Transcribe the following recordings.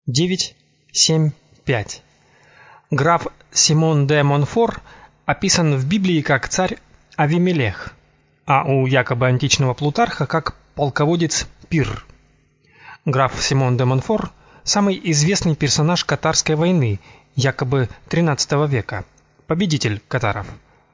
9.7.5. Граф Симон де Монфор описан в Библии как царь Авимелех, а у якобы античного Плутарха как полководец Пир. Граф Симон де Монфор – самый известный персонаж Катарской войны, якобы XIII века, победитель катаров.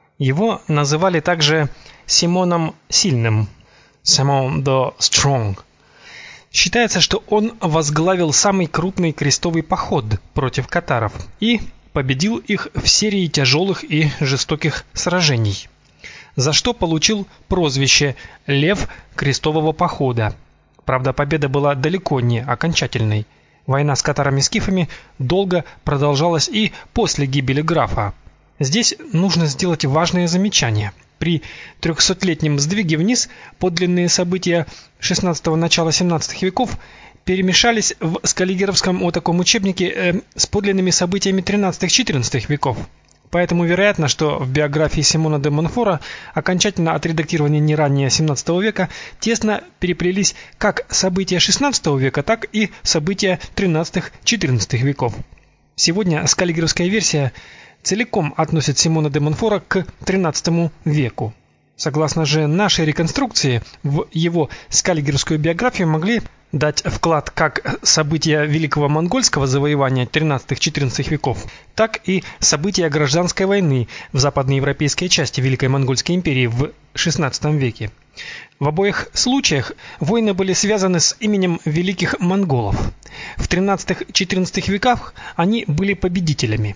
Его называли также Симоном Сильным, Simon the Strong. Считается, что он возглавил самый крупный крестовый поход против катаров и победил их в серии тяжелых и жестоких сражений, за что получил прозвище «Лев крестового похода». Правда, победа была далеко не окончательной. Война с катарами-скифами долго продолжалась и после гибели графа. Здесь нужно сделать важное замечание. При 300-летнем сдвиге вниз подлинные события XVI – начала XVII веков перемешались в скаллигеровском таком учебнике с подлинными событиями XIII-XIV веков. Поэтому вероятно, что в биографии Симона де Монфора, окончательно отредактированной не ранее XVII века, тесно переплелись как события XVI века, так и события XIII-XIV веков. Сегодня скаллигеровская версия целиком относит Симона де Монфора к XIII веку. Согласно же нашей реконструкции, в его скаллигеровскую биографию могли дать вклад как события Великого монгольского завоевания XIII-XIV веков, так и события гражданской войны в западноевропейской части Великой монгольской империи в XVI веке. В обоих случаях войны были связаны с именем великих монголов. В XIII-XIV веках они были победителями.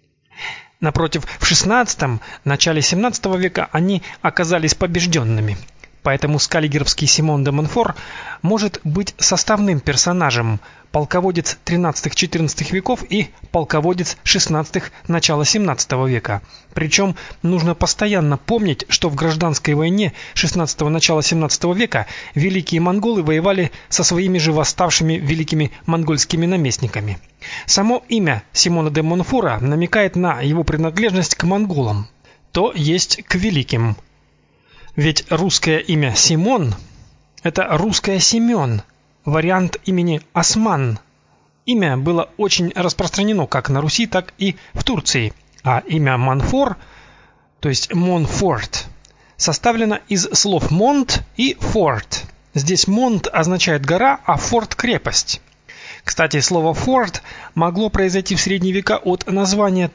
Напротив, в XVI – начале XVII века они оказались побежденными. Поэтому скаллигеровский Симон де Монфор может быть составным персонажем, полководец XIII-XIV веков и полководец XVI – начала XVII века. Причем нужно постоянно помнить, что в гражданской войне XVI – начала XVII века великие монголы воевали со своими же восставшими великими монгольскими наместниками. Само имя Симона де Монфора намекает на его принадлежность к монголам, то есть к великим. Ведь русское имя Симон – это русское Семен, вариант имени Осман. Имя было очень распространено как на Руси, так и в Турции, а имя Монфор, то есть Монфорт, составлено из слов монт и форт. Здесь монт означает гора, а форт – крепость. Кстати, слово «форт» могло произойти в средние века от названия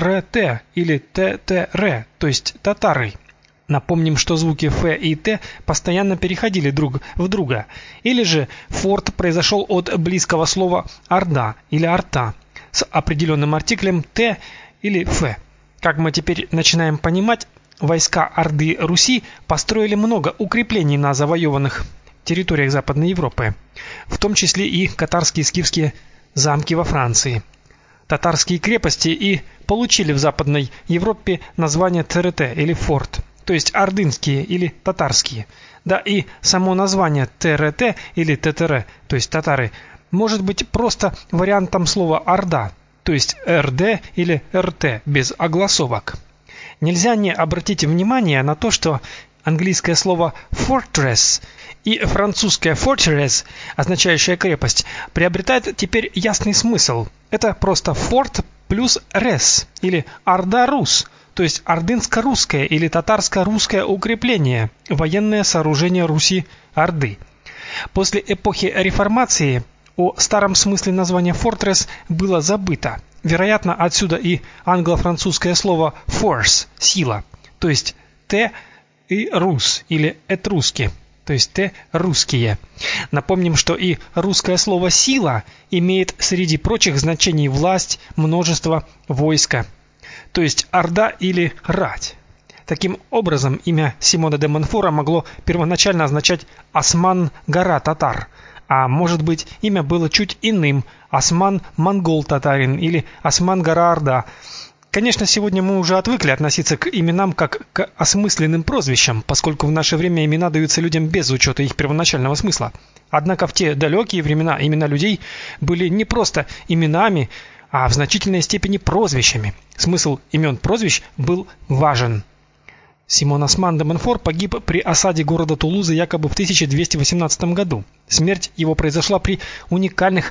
ТРТ или ТТР, то есть татары. Напомним, что звуки «ф» и «т» постоянно переходили друг в друга. Или же «форт» произошел от близкого слова «орда» или «орта» с определенным артиклем «т» или «ф». Как мы теперь начинаем понимать, войска Орды Руси построили много укреплений на завоеванных территориях Западной Европы, в том числе и катарские скифские замки во Франции. Татарские крепости и получили в Западной Европе название ТРТ или «форт», то есть ордынские или татарские. Да и само название ТРТ или ТТР, то есть татары, может быть просто вариантом слова орда, то есть РД или РТ без огласовок. Нельзя не обратить внимание на то, что английское слово fortress и французское fortress, означающее крепость, приобретает теперь ясный смысл. Это просто форт плюс рес или орда-рус, то есть ордынско-русское или татарско-русское укрепление, военное сооружение Руси-Орды. После эпохи реформации о старом смысле названия fortress было забыто. Вероятно, отсюда и англо-французское слово force – сила, то есть т и рус или этруски, то есть т русские. Напомним, что и русское слово сила имеет среди прочих значений власть, множество, войско, то есть орда или рать. Таким образом, имя Симона де Монфора могло первоначально означать Осман гора татар, а может быть, имя было чуть иным Осман монгол татарин или Осман гора орда. Конечно, сегодня мы уже отвыкли относиться к именам как к осмысленным прозвищам, поскольку в наше время имена даются людям без учета их первоначального смысла. Однако в те далекие времена имена людей были не просто именами, а в значительной степени прозвищами. Смысл имен-прозвищ был важен. Симон Осман де Монфор погиб при осаде города Тулузы якобы в 1218 году. Смерть его произошла при уникальных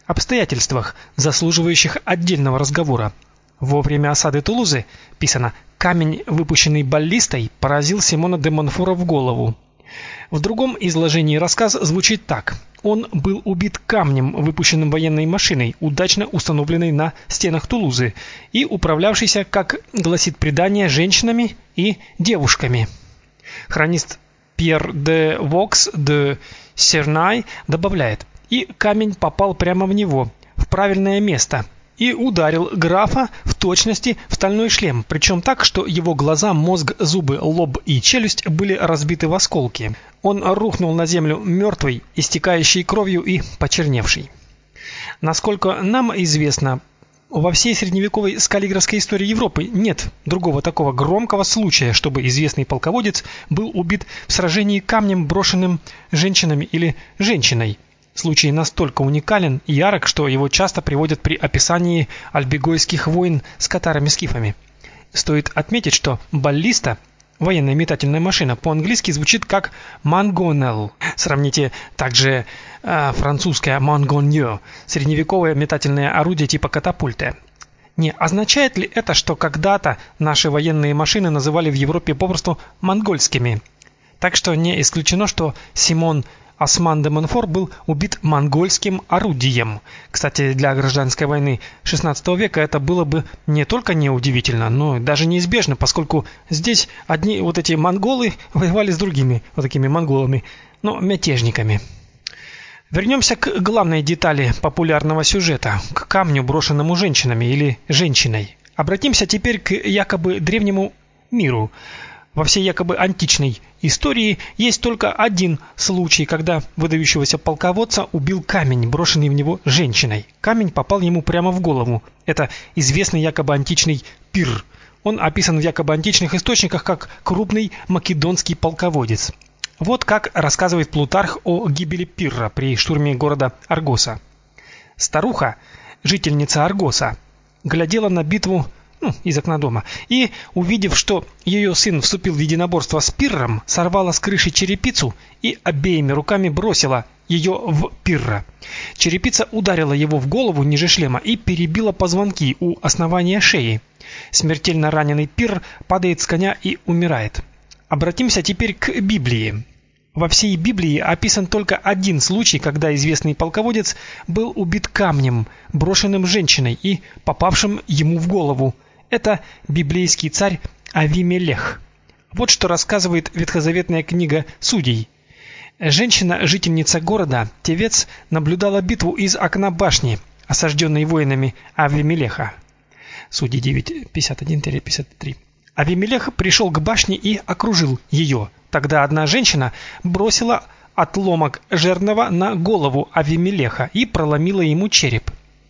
обстоятельствах, заслуживающих отдельного разговора. Во время осады Тулузы, писано, камень, выпущенный баллистой, поразил Симона де Монфора в голову. В другом изложении рассказ звучит так: он был убит камнем, выпущенным военной машиной, удачно установленной на стенах Тулузы и управлявшейся, как гласит предание, женщинами и девушками. Хронист Пьер де Вокс де Сернай добавляет: и камень попал прямо в него, в правильное место, и ударил графа в точности в стальной шлем, причем так, что его глаза, мозг, зубы, лоб и челюсть были разбиты в осколки. Он рухнул на землю мертвый, истекающий кровью и почерневший. Насколько нам известно, во всей средневековой скаллиграфской истории Европы нет другого такого громкого случая, чтобы известный полководец был убит в сражении камнем, брошенным женщинами или женщиной. Случай настолько уникален и ярок, что его часто приводят при описании альбегойских войн с катарами-скифами. Стоит отметить, что баллиста, военная метательная машина, по-английски звучит как манgonel. Сравните также французское mangonnier, средневековое метательное орудие типа катапульты. Не означает ли это, что когда-то наши военные машины называли в Европе попросту монгольскими? Так что не исключено, что Симон Осман де Монфор был убит монгольским орудием. Кстати, для гражданской войны XVI века это было бы не только неудивительно, но даже неизбежно, поскольку здесь одни вот эти монголы воевали с другими вот такими монголами, но мятежниками. Вернемся к главной детали популярного сюжета, к камню, брошенному женщинами или женщиной. Обратимся теперь к якобы древнему миру. Во всей якобы античной истории есть только один случай, когда выдающегося полководца убил камень, брошенный в него женщиной. Камень попал ему прямо в голову. Это известный якобы античный Пир. Он описан в якобы античных источниках как крупный македонский полководец. Вот как рассказывает Плутарх о гибели Пирра при штурме города Аргоса. Старуха, жительница Аргоса, глядела на битву из окна дома, и, увидев, что ее сын вступил в единоборство с Пирром, сорвала с крыши черепицу и обеими руками бросила ее в Пирра. Черепица ударила его в голову ниже шлема и перебила позвонки у основания шеи. Смертельно раненый Пирр падает с коня и умирает. Обратимся теперь к Библии. Во всей Библии описан только один случай, когда известный полководец был убит камнем, брошенным женщиной и попавшим ему в голову. Это библейский царь Авимелех. Вот что рассказывает ветхозаветная книга Судей. Женщина, жительница города Тевец, наблюдала битву из окна башни, осажденной воинами Авимелеха. Судьи 9:51-53. Авимелех пришел к башне и окружил ее. Тогда одна женщина бросила отломок жернова на голову Авимелеха и проломила ему череп.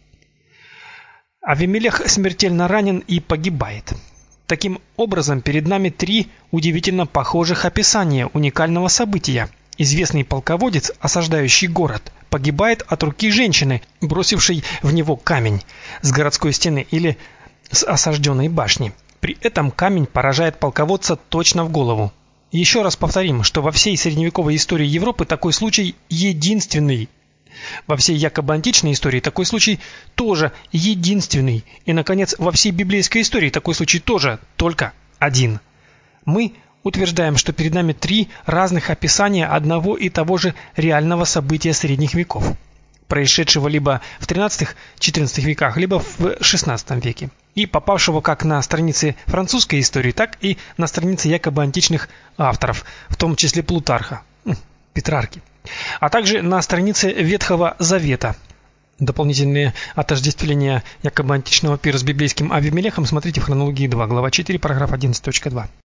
Авимелех смертельно ранен и погибает. Таким образом, перед нами три удивительно похожих описания уникального события. Известный полководец, осаждающий город, погибает от руки женщины, бросившей в него камень с городской стены или с осажденной башни. При этом камень поражает полководца точно в голову. Еще раз повторим, что во всей средневековой истории Европы такой случай единственный. Во всей якобы античной истории такой случай тоже единственный. И, наконец, во всей библейской истории такой случай тоже только один. Мы утверждаем, что перед нами три разных описания одного и того же реального события средних веков, происшедшего либо в XIII-XIV веках, либо в XVI веке, и попавшего как на страницы французской истории, так и на страницы якобы античных авторов, в том числе Плутарха, Петрарки, а также на странице Ветхого Завета. Дополнительные отождествления якобы античного Пира с библейским Авимелехом смотрите в хронологии 2, глава 4, параграф 11.2.